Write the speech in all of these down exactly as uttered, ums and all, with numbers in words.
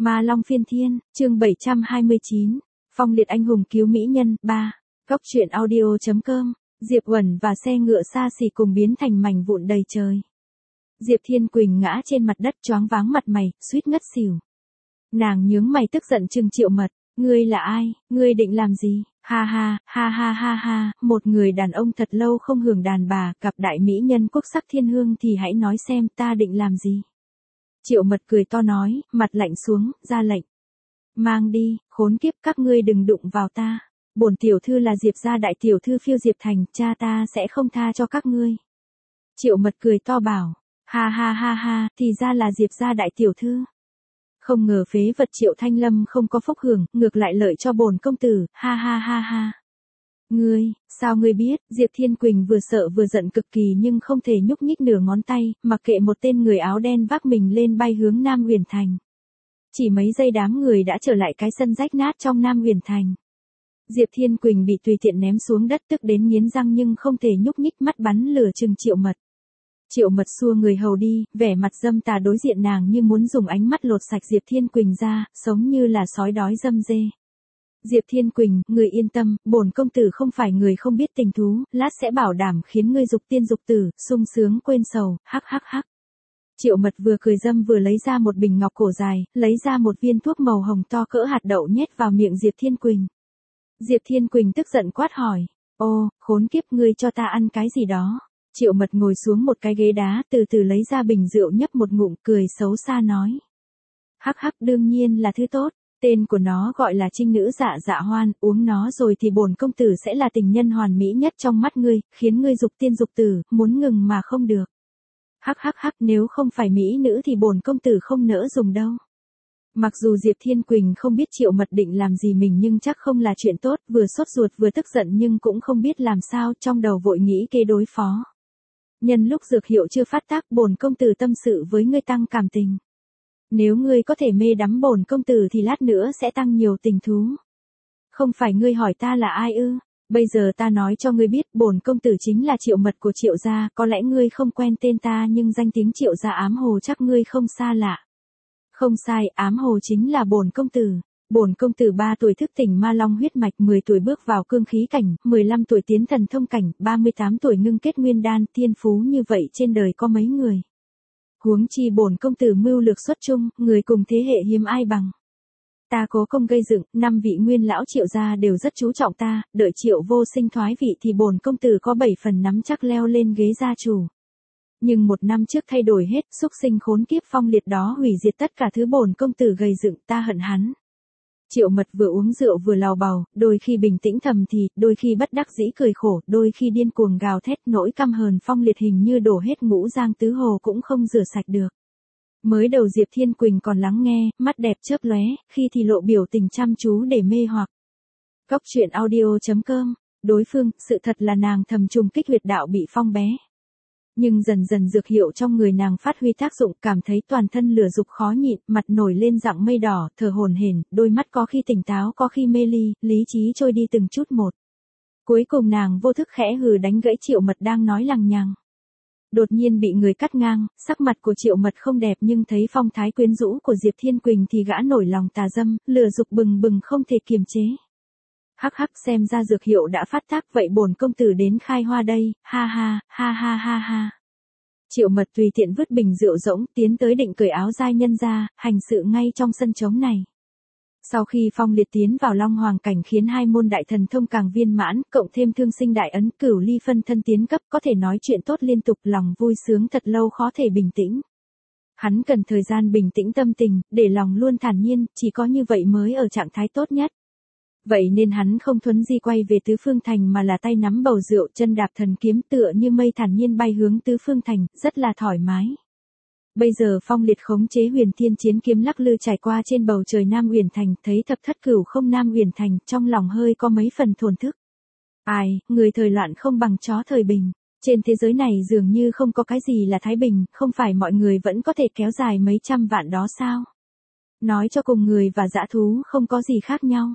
Ma Long Phiên Thiên, chương bảy trăm hai mươi chín, Phong liệt anh hùng cứu mỹ nhân, ba. Cóc truyện audio.com, Diệp Uẩn và xe ngựa xa xỉ cùng biến thành mảnh vụn đầy trời. Diệp Thiên Quỳnh ngã trên mặt đất choáng váng mặt mày, suýt ngất xỉu. Nàng nhướng mày tức giận trừng Triệu Mật, ngươi là ai, ngươi định làm gì? Ha ha, ha ha ha ha, một người đàn ông thật lâu không hưởng đàn bà, gặp đại mỹ nhân quốc sắc thiên hương thì hãy nói xem ta định làm gì. Triệu Mật cười to nói, mặt lạnh xuống, ra lệnh. Mang đi, khốn kiếp các ngươi đừng đụng vào ta. Bổn tiểu thư là Diệp gia đại tiểu thư phiêu Diệp Thành, cha ta sẽ không tha cho các ngươi. Triệu Mật cười to bảo, ha ha ha ha, thì ra là Diệp gia đại tiểu thư. Không ngờ phế vật Triệu Thanh Lâm không có phúc hưởng, ngược lại lợi cho bổn công tử, ha ha ha ha. Ngươi, sao ngươi biết? Diệp Thiên Quỳnh vừa sợ vừa giận cực kỳ nhưng không thể nhúc nhích nửa ngón tay, mặc kệ một tên người áo đen vác mình lên bay hướng Nam Huyền Thành. Chỉ mấy giây đám người đã trở lại cái sân rách nát trong Nam Huyền Thành. Diệp Thiên Quỳnh bị tùy tiện ném xuống đất tức đến nghiến răng nhưng không thể nhúc nhích, mắt bắn lửa trừng Triệu Mật. Triệu Mật xua người hầu đi, vẻ mặt dâm tà đối diện nàng như muốn dùng ánh mắt lột sạch Diệp Thiên Quỳnh ra, sống như là sói đói dâm dê. Diệp Thiên Quỳnh, người yên tâm, bổn công tử không phải người không biết tình thú, lát sẽ bảo đảm khiến ngươi dục tiên dục tử, sung sướng quên sầu, hắc hắc hắc. Triệu Mật vừa cười dâm vừa lấy ra một bình ngọc cổ dài, lấy ra một viên thuốc màu hồng to cỡ hạt đậu nhét vào miệng Diệp Thiên Quỳnh. Diệp Thiên Quỳnh tức giận quát hỏi, ô, khốn kiếp ngươi cho ta ăn cái gì đó. Triệu Mật ngồi xuống một cái ghế đá, từ từ lấy ra bình rượu nhấp một ngụm, cười xấu xa nói. Hắc hắc, đương nhiên là thứ tốt, tên của nó gọi là trinh nữ Dạ Dạ Hoan, uống nó rồi thì bổn công tử sẽ là tình nhân hoàn mỹ nhất trong mắt ngươi, khiến ngươi dục tiên dục tử, muốn ngừng mà không được. Hắc hắc hắc, nếu không phải mỹ nữ thì bổn công tử không nỡ dùng đâu. Mặc dù Diệp Thiên Quỳnh không biết Triệu Mật định làm gì mình nhưng chắc không là chuyện tốt, vừa sốt ruột vừa tức giận nhưng cũng không biết làm sao, trong đầu vội nghĩ kế đối phó. Nhân lúc dược hiệu chưa phát tác, bổn công tử tâm sự với ngươi tăng cảm tình. Nếu ngươi có thể mê đắm bổn công tử thì lát nữa sẽ tăng nhiều tình thú. Không phải ngươi hỏi ta là ai ư? Bây giờ ta nói cho ngươi biết, bổn công tử chính là Triệu Mật của Triệu gia, có lẽ ngươi không quen tên ta nhưng danh tiếng Triệu gia ám hồ chắc ngươi không xa lạ. Không sai, ám hồ chính là bổn công tử. Bổn công tử ba tuổi thức tỉnh ma long huyết mạch, mười tuổi bước vào cương khí cảnh, mười lăm tuổi tiến thần thông cảnh, ba mươi tám tuổi ngưng kết nguyên đan, thiên phú như vậy trên đời có mấy người. Huống chi bổn công tử mưu lược xuất chung, người cùng thế hệ hiếm ai bằng. Ta cố công gây dựng, năm vị nguyên lão Triệu gia đều rất chú trọng ta, đợi Triệu vô sinh thoái vị thì bổn công tử có bảy phần nắm chắc leo lên ghế gia chủ. Nhưng một năm trước thay đổi hết, xúc sinh khốn kiếp Phong liệt đó hủy diệt tất cả thứ bổn công tử gây dựng, ta hận hắn. Triệu Mật vừa uống rượu vừa lào bào, đôi khi bình tĩnh thầm thì, đôi khi bất đắc dĩ cười khổ, đôi khi điên cuồng gào thét, nỗi căm hờn Phong liệt hình như đổ hết ngũ giang tứ hồ cũng không rửa sạch được. Mới đầu Diệp Thiên Quỳnh còn lắng nghe, mắt đẹp chớp lóe, khi thì lộ biểu tình chăm chú để mê hoặc. Cóc truyện audio.com, đối phương, sự thật là nàng thầm trùng kích huyệt đạo bị phong bé. Nhưng dần dần dược hiệu trong người nàng phát huy tác dụng, cảm thấy toàn thân lửa dục khó nhịn, mặt nổi lên dạng mây đỏ, thở hổn hển, đôi mắt có khi tỉnh táo có khi mê ly, lý trí trôi đi từng chút một. Cuối cùng nàng vô thức khẽ hừ đánh gãy Triệu Mật đang nói lằng nhằng. Đột nhiên bị người cắt ngang, sắc mặt của Triệu Mật không đẹp nhưng thấy phong thái quyến rũ của Diệp Thiên Quỳnh thì gã nổi lòng tà dâm, lửa dục bừng bừng không thể kiềm chế. Hắc hắc, xem ra dược hiệu đã phát tác, vậy bổn công tử đến khai hoa đây, ha ha, ha ha ha ha. Triệu Mật tùy tiện vứt bình rượu rỗng, tiến tới định cởi áo giai nhân ra, hành sự ngay trong sân trống này. Sau khi Phong liệt tiến vào Long Hoàng cảnh khiến hai môn đại thần thông càng viên mãn, cộng thêm thương sinh đại ấn, cửu ly phân thân tiến cấp, có thể nói chuyện tốt liên tục, lòng vui sướng thật lâu khó thể bình tĩnh. Hắn cần thời gian bình tĩnh tâm tình, để lòng luôn thản nhiên, chỉ có như vậy mới ở trạng thái tốt nhất. Vậy nên hắn không thuấn di quay về Tứ Phương Thành mà là tay nắm bầu rượu, chân đạp thần kiếm tựa như mây thản nhiên bay hướng Tứ Phương Thành, rất là thoải mái. Bây giờ Phong liệt khống chế Huyền Thiên chiến kiếm lắc lư trải qua trên bầu trời Nam Huyền Thành, thấy thập thất cửu không Nam Huyền Thành, trong lòng hơi có mấy phần thổn thức. Ai, người thời loạn không bằng chó thời bình. Trên thế giới này dường như không có cái gì là thái bình, không phải mọi người vẫn có thể kéo dài mấy trăm vạn đó sao? Nói cho cùng người và dã thú không có gì khác nhau.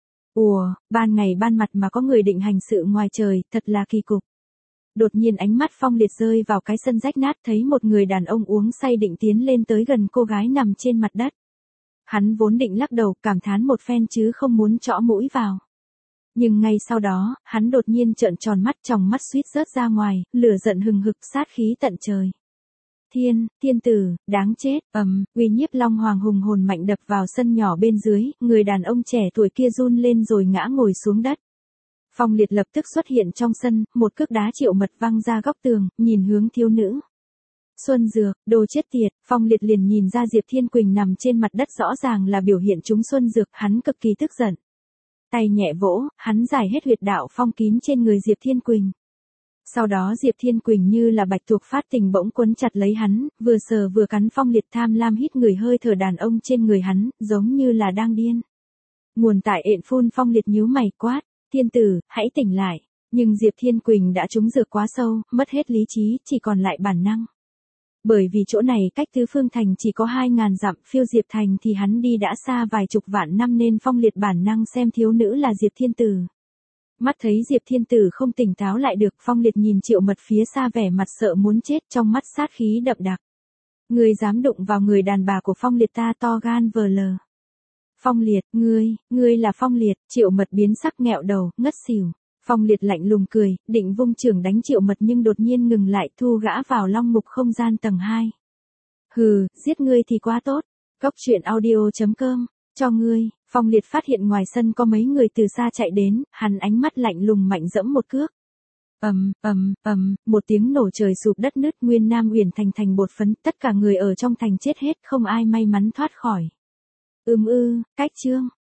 Ủa, ban ngày ban mặt mà có người định hành sự ngoài trời, thật là kỳ cục. Đột nhiên ánh mắt Phong liệt rơi vào cái sân rách nát, thấy một người đàn ông uống say định tiến lên tới gần cô gái nằm trên mặt đất. Hắn vốn định lắc đầu cảm thán một phen chứ không muốn chõ mũi vào. Nhưng ngay sau đó, hắn đột nhiên trợn tròn mắt, tròng mắt suýt rớt ra ngoài, lửa giận hừng hực, sát khí tận trời. Thiên, thiên tử, đáng chết, ầm, uy nhiếp long hoàng hùng hồn mạnh đập vào sân nhỏ bên dưới, người đàn ông trẻ tuổi kia run lên rồi ngã ngồi xuống đất. Phong Liệt lập tức xuất hiện trong sân, một cước đá Triệu Mật văng ra góc tường, nhìn hướng thiếu nữ. Xuân Dược, đồ chết tiệt, Phong Liệt liền nhìn ra Diệp Thiên Quỳnh nằm trên mặt đất rõ ràng là biểu hiện trúng Xuân Dược, hắn cực kỳ tức giận. Tay nhẹ vỗ, hắn giải hết huyệt đạo phong kín trên người Diệp Thiên Quỳnh. Sau đó Diệp Thiên Quỳnh như là bạch tuộc phát tình bỗng quấn chặt lấy hắn, vừa sờ vừa cắn. Phong Liệt tham lam hít người hơi thở đàn ông trên người hắn, giống như là đang điên. Nguồn tại ện phun. Phong Liệt nhíu mày quát, thiên tử, hãy tỉnh lại. Nhưng Diệp Thiên Quỳnh đã trúng dược quá sâu, mất hết lý trí, chỉ còn lại bản năng. Bởi vì chỗ này cách Tứ Phương Thành chỉ có hai ngàn dặm, phiêu Diệp Thành thì hắn đi đã xa vài chục vạn năm nên Phong Liệt bản năng xem thiếu nữ là Diệp Thiên Tử. Mắt thấy Diệp Thiên Tử không tỉnh táo lại được, Phong Liệt nhìn Triệu Mật phía xa vẻ mặt sợ muốn chết, trong mắt sát khí đậm đặc. Ngươi dám đụng vào người đàn bà của Phong Liệt, ta to gan vờ lờ. Phong Liệt, ngươi, ngươi là Phong Liệt. Triệu Mật biến sắc nghẹo đầu, ngất xỉu. Phong Liệt lạnh lùng cười, định vung chưởng đánh Triệu Mật nhưng đột nhiên ngừng lại, thu gã vào long mục không gian tầng hai. Hừ, giết ngươi thì quá tốt. Cốc truyện audio chấm com, cho ngươi. Phong Liệt phát hiện ngoài sân có mấy người từ xa chạy đến, hắn ánh mắt lạnh lùng mạnh dẫm một cước. Ầm, ầm, ầm, một tiếng nổ trời sụp đất nứt, Nguyên Nam Uyển Thành thành bột phấn, tất cả người ở trong thành chết hết, không ai may mắn thoát khỏi. Ừm ư, cách chương.